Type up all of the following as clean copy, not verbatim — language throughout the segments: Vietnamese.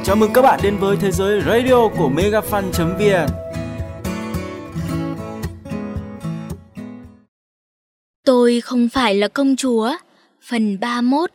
Chào mừng các bạn đến với thế giới radio của megafan.vn. Tôi không phải là công chúa, phần 31.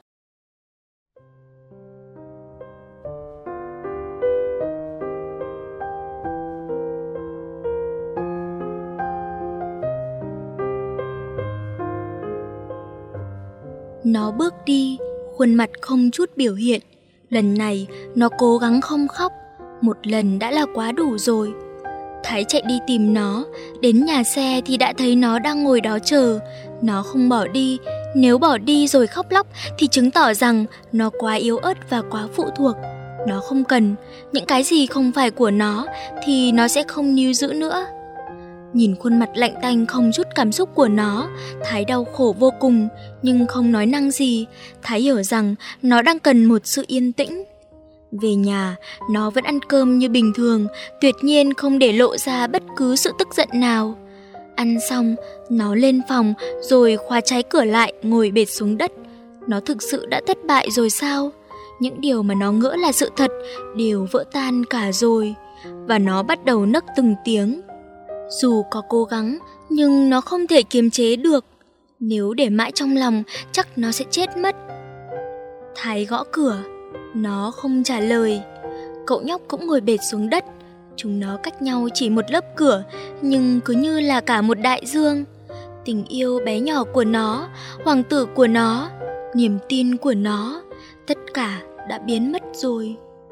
Nó bước đi, khuôn mặt không chút biểu hiện. Lần này, nó cố gắng không khóc. Một lần đã là quá đủ rồi. Thái chạy đi tìm nó, đến nhà xe thì đã thấy nó đang ngồi đó chờ. Nó không bỏ đi, nếu bỏ đi rồi khóc lóc thì chứng tỏ rằng nó quá yếu ớt và quá phụ thuộc. Nó không cần, những cái gì không phải của nó thì nó sẽ không níu giữ nữa. Nhìn khuôn mặt lạnh tanh không chút cảm xúc của nó, Thái đau khổ vô cùng, nhưng không nói năng gì. Thái hiểu rằng nó đang cần một sự yên tĩnh. Về nhà, nó vẫn ăn cơm như bình thường, tuyệt nhiên không để lộ ra bất cứ sự tức giận nào. Ăn xong, nó lên phòng rồi khóa trái cửa lại, ngồi bệt xuống đất. Nó thực sự đã thất bại rồi sao? Những điều mà nó ngỡ là sự thật đều vỡ tan cả rồi. Và nó bắt đầu nấc từng tiếng. Dù có cố gắng, nhưng nó không thể kiềm chế được. Nếu để mãi trong lòng, chắc nó sẽ chết mất. Thái gõ cửa. Nó không trả lời. Cậu nhóc cũng ngồi bệt xuống đất. Chúng nó cách nhau chỉ một lớp cửa, nhưng cứ như là cả một đại dương. Tình yêu bé nhỏ của nó, hoàng tử của nó, niềm tin của nó, tất cả đã biến mất rồi.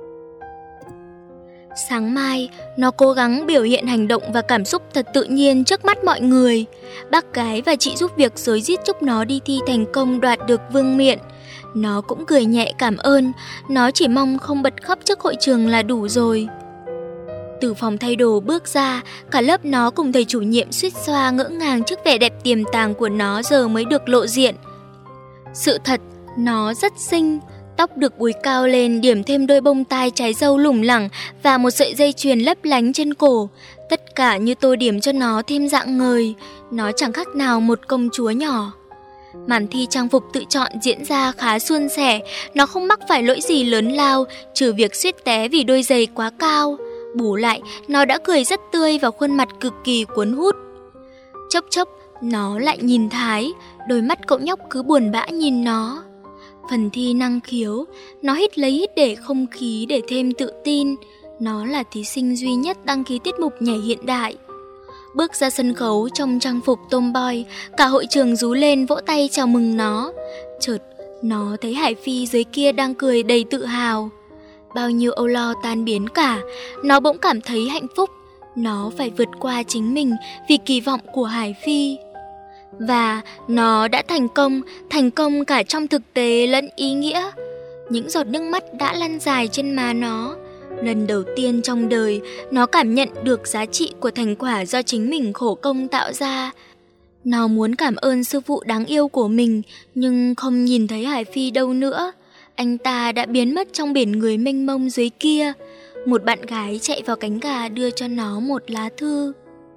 Sáng mai, nó cố gắng biểu hiện hành động và cảm xúc thật tự nhiên trước mắt mọi người. Bác gái và chị giúp việc rối rít chúc nó đi thi thành công đoạt được vương miện. Nó cũng cười nhẹ cảm ơn, nó chỉ mong không bật khóc trước hội trường là đủ rồi. Từ phòng thay đồ bước ra, cả lớp nó cùng thầy chủ nhiệm suýt xoa ngỡ ngàng trước vẻ đẹp tiềm tàng của nó giờ mới được lộ diện. Sự thật, nó rất xinh. Tóc được búi cao lên, điểm thêm đôi bông tai trái dâu lủng lẳng và một sợi dây chuyền lấp lánh trên cổ. Tất cả như tô điểm cho nó thêm rạng ngời. Nó chẳng khác nào một công chúa nhỏ. Màn thi trang phục tự chọn diễn ra khá suôn sẻ. Nó không mắc phải lỗi gì lớn lao, trừ việc suýt té vì đôi giày quá cao. Bù lại, nó đã cười rất tươi và khuôn mặt cực kỳ cuốn hút. Chốc chốc, nó lại nhìn Thái. Đôi mắt cậu nhóc cứ buồn bã nhìn nó. Phần thi năng khiếu, nó hít lấy hít để không khí để thêm tự tin. Nó là thí sinh duy nhất đăng ký tiết mục nhảy hiện đại. Bước ra sân khấu trong trang phục tomboy, cả hội trường rú lên vỗ tay chào mừng nó. Chợt, nó thấy Hải Phi dưới kia đang cười đầy tự hào. Bao nhiêu âu lo tan biến cả, nó bỗng cảm thấy hạnh phúc. Nó phải vượt qua chính mình vì kỳ vọng của Hải Phi. Và nó đã thành công cả trong thực tế lẫn ý nghĩa. Những giọt nước mắt đã lăn dài trên má nó. Lần đầu tiên trong đời, nó cảm nhận được giá trị của thành quả do chính mình khổ công tạo ra. Nó muốn cảm ơn sư phụ đáng yêu của mình, nhưng không nhìn thấy Hải Phi đâu nữa. Anh ta đã biến mất trong biển người mênh mông dưới kia. Một bạn gái chạy vào cánh gà đưa cho nó một lá thư.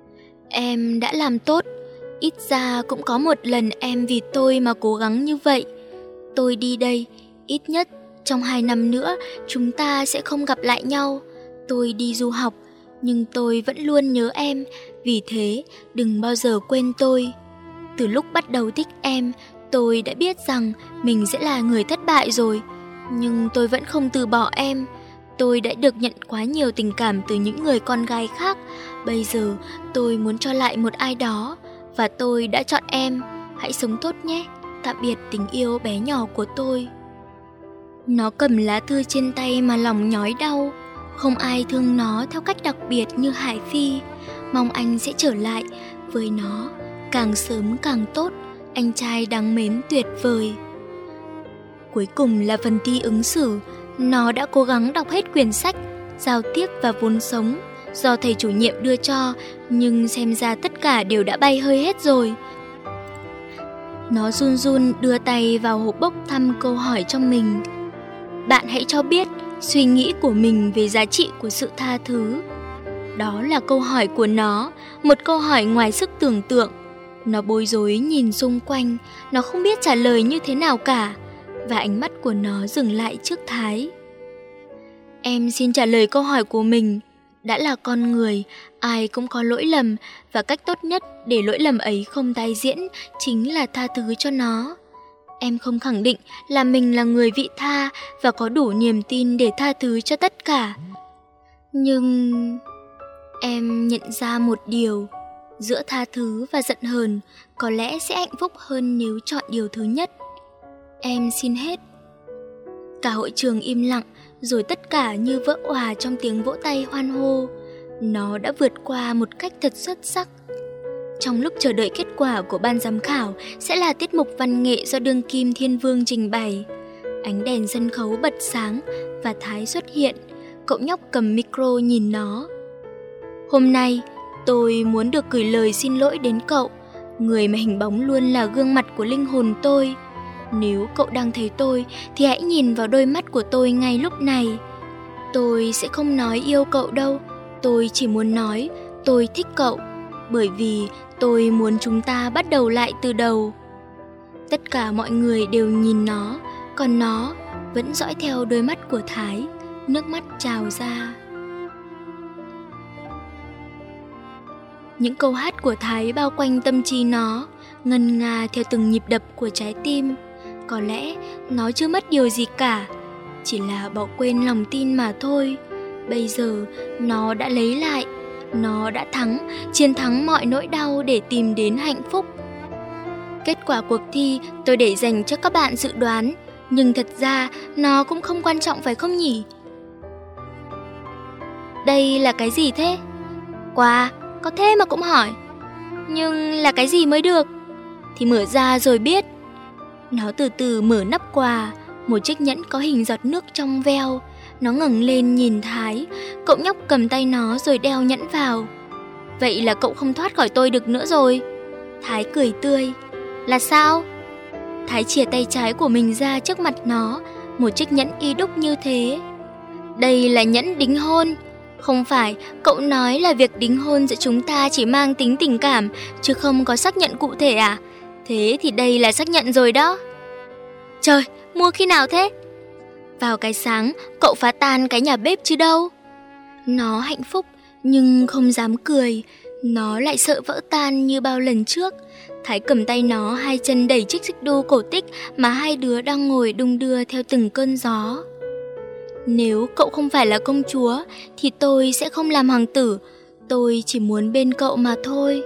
Em đã làm tốt. Ít ra cũng có một lần em vì tôi mà cố gắng như vậy. Tôi đi đây, ít nhất trong 2 năm nữa chúng ta sẽ không gặp lại nhau. Tôi đi du học, nhưng tôi vẫn luôn nhớ em, vì thế đừng bao giờ quên tôi. Từ lúc bắt đầu thích em, tôi đã biết rằng mình sẽ là người thất bại rồi, nhưng tôi vẫn không từ bỏ em. Tôi đã được nhận quá nhiều tình cảm từ những người con gái khác. Bây giờ tôi muốn cho lại một ai đó, và tôi đã chọn em. Hãy sống tốt nhé. Tạm biệt tình yêu bé nhỏ của tôi. Nó cầm lá thư trên tay mà lòng nhói đau. Không ai thương nó theo cách đặc biệt như Hải Phi. Mong anh sẽ trở lại với nó, càng sớm càng tốt. Anh trai đáng mến tuyệt vời. Cuối cùng là phần thi ứng xử. Nó đã cố gắng đọc hết quyển sách Giao tiếp và vốn sống do thầy chủ nhiệm đưa cho, nhưng xem ra tất cả đều đã bay hơi hết rồi. Nó run run đưa tay vào hộp bốc thăm câu hỏi trong mình. Bạn hãy cho biết suy nghĩ của mình về giá trị của sự tha thứ. Đó là câu hỏi của nó, một câu hỏi ngoài sức tưởng tượng. Nó bối rối nhìn xung quanh, nó không biết trả lời như thế nào cả. Và ánh mắt của nó dừng lại trước Thái. Em xin trả lời câu hỏi của mình. Đã là con người, ai cũng có lỗi lầm, và cách tốt nhất để lỗi lầm ấy không tái diễn chính là tha thứ cho nó. Em không khẳng định là mình là người vị tha và có đủ niềm tin để tha thứ cho tất cả. Nhưng em nhận ra một điều, giữa tha thứ và giận hờn có lẽ sẽ hạnh phúc hơn nếu chọn điều thứ nhất. Em xin hết. Cả hội trường im lặng, rồi tất cả như vỡ òa trong tiếng vỗ tay hoan hô. Nó đã vượt qua một cách thật xuất sắc. Trong lúc chờ đợi kết quả của ban giám khảo sẽ là tiết mục văn nghệ do đương kim Thiên Vương trình bày. Ánh đèn sân khấu bật sáng và Thái xuất hiện. Cậu nhóc cầm micro nhìn nó. Hôm nay, tôi muốn được gửi lời xin lỗi đến cậu, người mà hình bóng luôn là gương mặt của linh hồn tôi. Nếu cậu đang thấy tôi thì hãy nhìn vào đôi mắt của tôi ngay lúc này. Tôi sẽ không nói yêu cậu đâu, tôi chỉ muốn nói tôi thích cậu, bởi vì tôi muốn chúng ta bắt đầu lại từ đầu. Tất cả mọi người đều nhìn nó, còn nó vẫn dõi theo đôi mắt của Thái, nước mắt trào ra. Những câu hát của Thái bao quanh tâm trí nó, ngân nga theo từng nhịp đập của trái tim. Có lẽ nó chưa mất điều gì cả, chỉ là bỏ quên lòng tin mà thôi. Bây giờ nó đã lấy lại, nó đã thắng, chiến thắng mọi nỗi đau để tìm đến hạnh phúc. Kết quả cuộc thi tôi để dành cho các bạn dự đoán, nhưng thật ra nó cũng không quan trọng phải không nhỉ? Đây là cái gì thế? Quà, có thế mà cũng hỏi. Nhưng là cái gì mới được? Thì mở ra rồi biết. Nó từ từ mở nắp quà, một chiếc nhẫn có hình giọt nước trong veo. Nó ngẩng lên nhìn Thái, cậu nhóc cầm tay nó rồi đeo nhẫn vào. Vậy là cậu không thoát khỏi tôi được nữa rồi. Thái cười tươi. Là sao? Thái chìa tay trái của mình ra trước mặt nó, một chiếc nhẫn y đúc như thế. Đây là nhẫn đính hôn. Không phải, cậu nói là việc đính hôn giữa chúng ta chỉ mang tính tình cảm, chứ không có xác nhận cụ thể à? Thế thì đây là xác nhận rồi đó. Trời, mua khi nào thế? Vào cái sáng, cậu phá tan cái nhà bếp chứ đâu. Nó hạnh phúc, nhưng không dám cười. Nó lại sợ vỡ tan như bao lần trước. Thái cầm tay nó, hai chân đẩy chiếc xích đu cổ tích mà hai đứa đang ngồi đung đưa theo từng cơn gió. Nếu cậu không phải là công chúa, thì tôi sẽ không làm hoàng tử. Tôi chỉ muốn bên cậu mà thôi.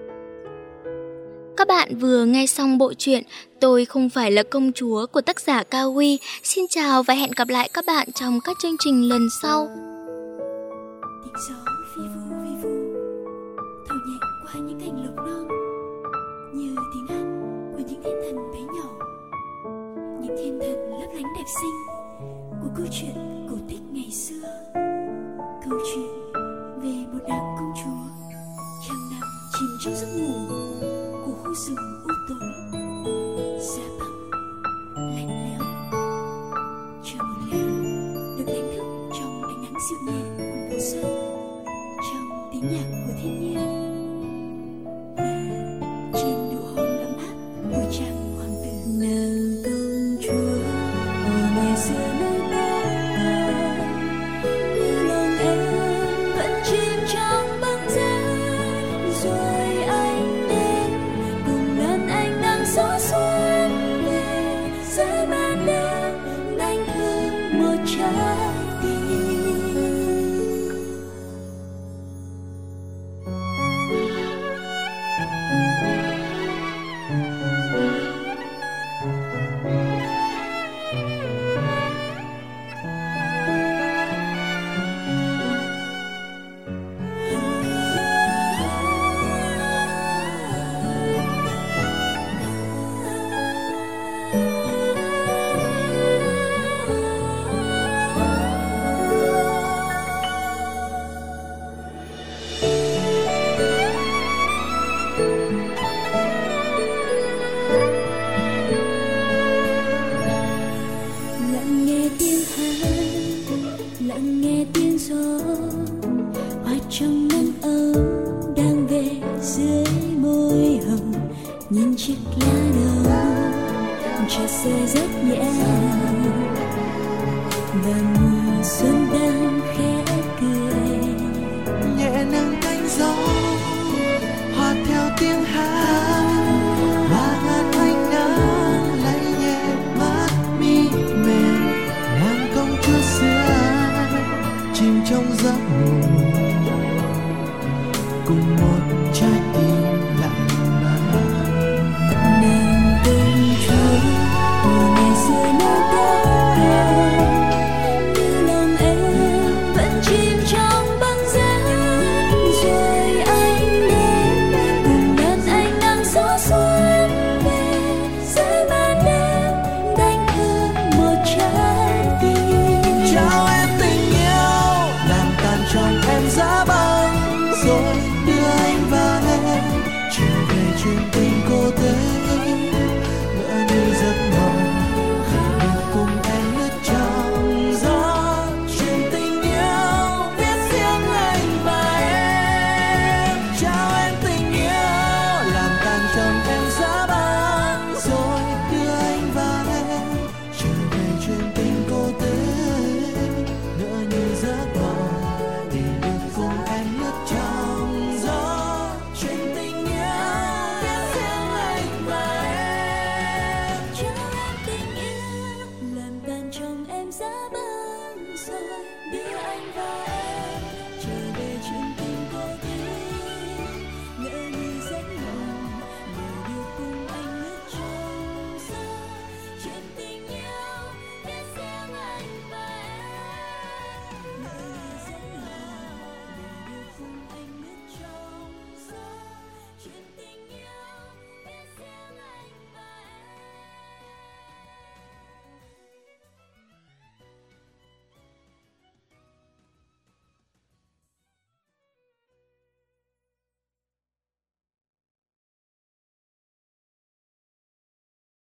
Các bạn vừa nghe xong bộ truyện Tôi Không Phải Là Công Chúa của tác giả Cao Huy. Xin chào và hẹn gặp lại các bạn trong các chương trình lần sau. Tiếng gió vi vu thổi nhẹ qua những cành lộc non, như tiếng hát của những thiên thần bé nhỏ, những thiên thần lấp lánh đẹp xinh của câu chuyện cổ tích ngày xưa. Câu chuyện về một nàng công chúa chẳng nằm chìm trong giấc ngủ của khu rừng u tối, giá băng lạnh lẽo, chờ một ngày được đánh thức trong ánh nắng dịu nhẹ của mùa xuân, trong tiếng nhạc của thiên nhiên và trên nụ hôn ấm áp của chàng hoàng tử. Nàng công chúa ở ngày xưa nơi đó, như lòng em vẫn chìm trong băng giá, rồi anh đến cùng ngàn ánh nắng gió xuân về, rơi màn đêm đánh thức một trái tim. Lặng nghe tiếng hát, lặng nghe tiếng gió, hoa trong nắng ấm đang về dưới môi hồng. Nhìn chiếc lá đầu chợt rơi rất nhẹ và mùa xuân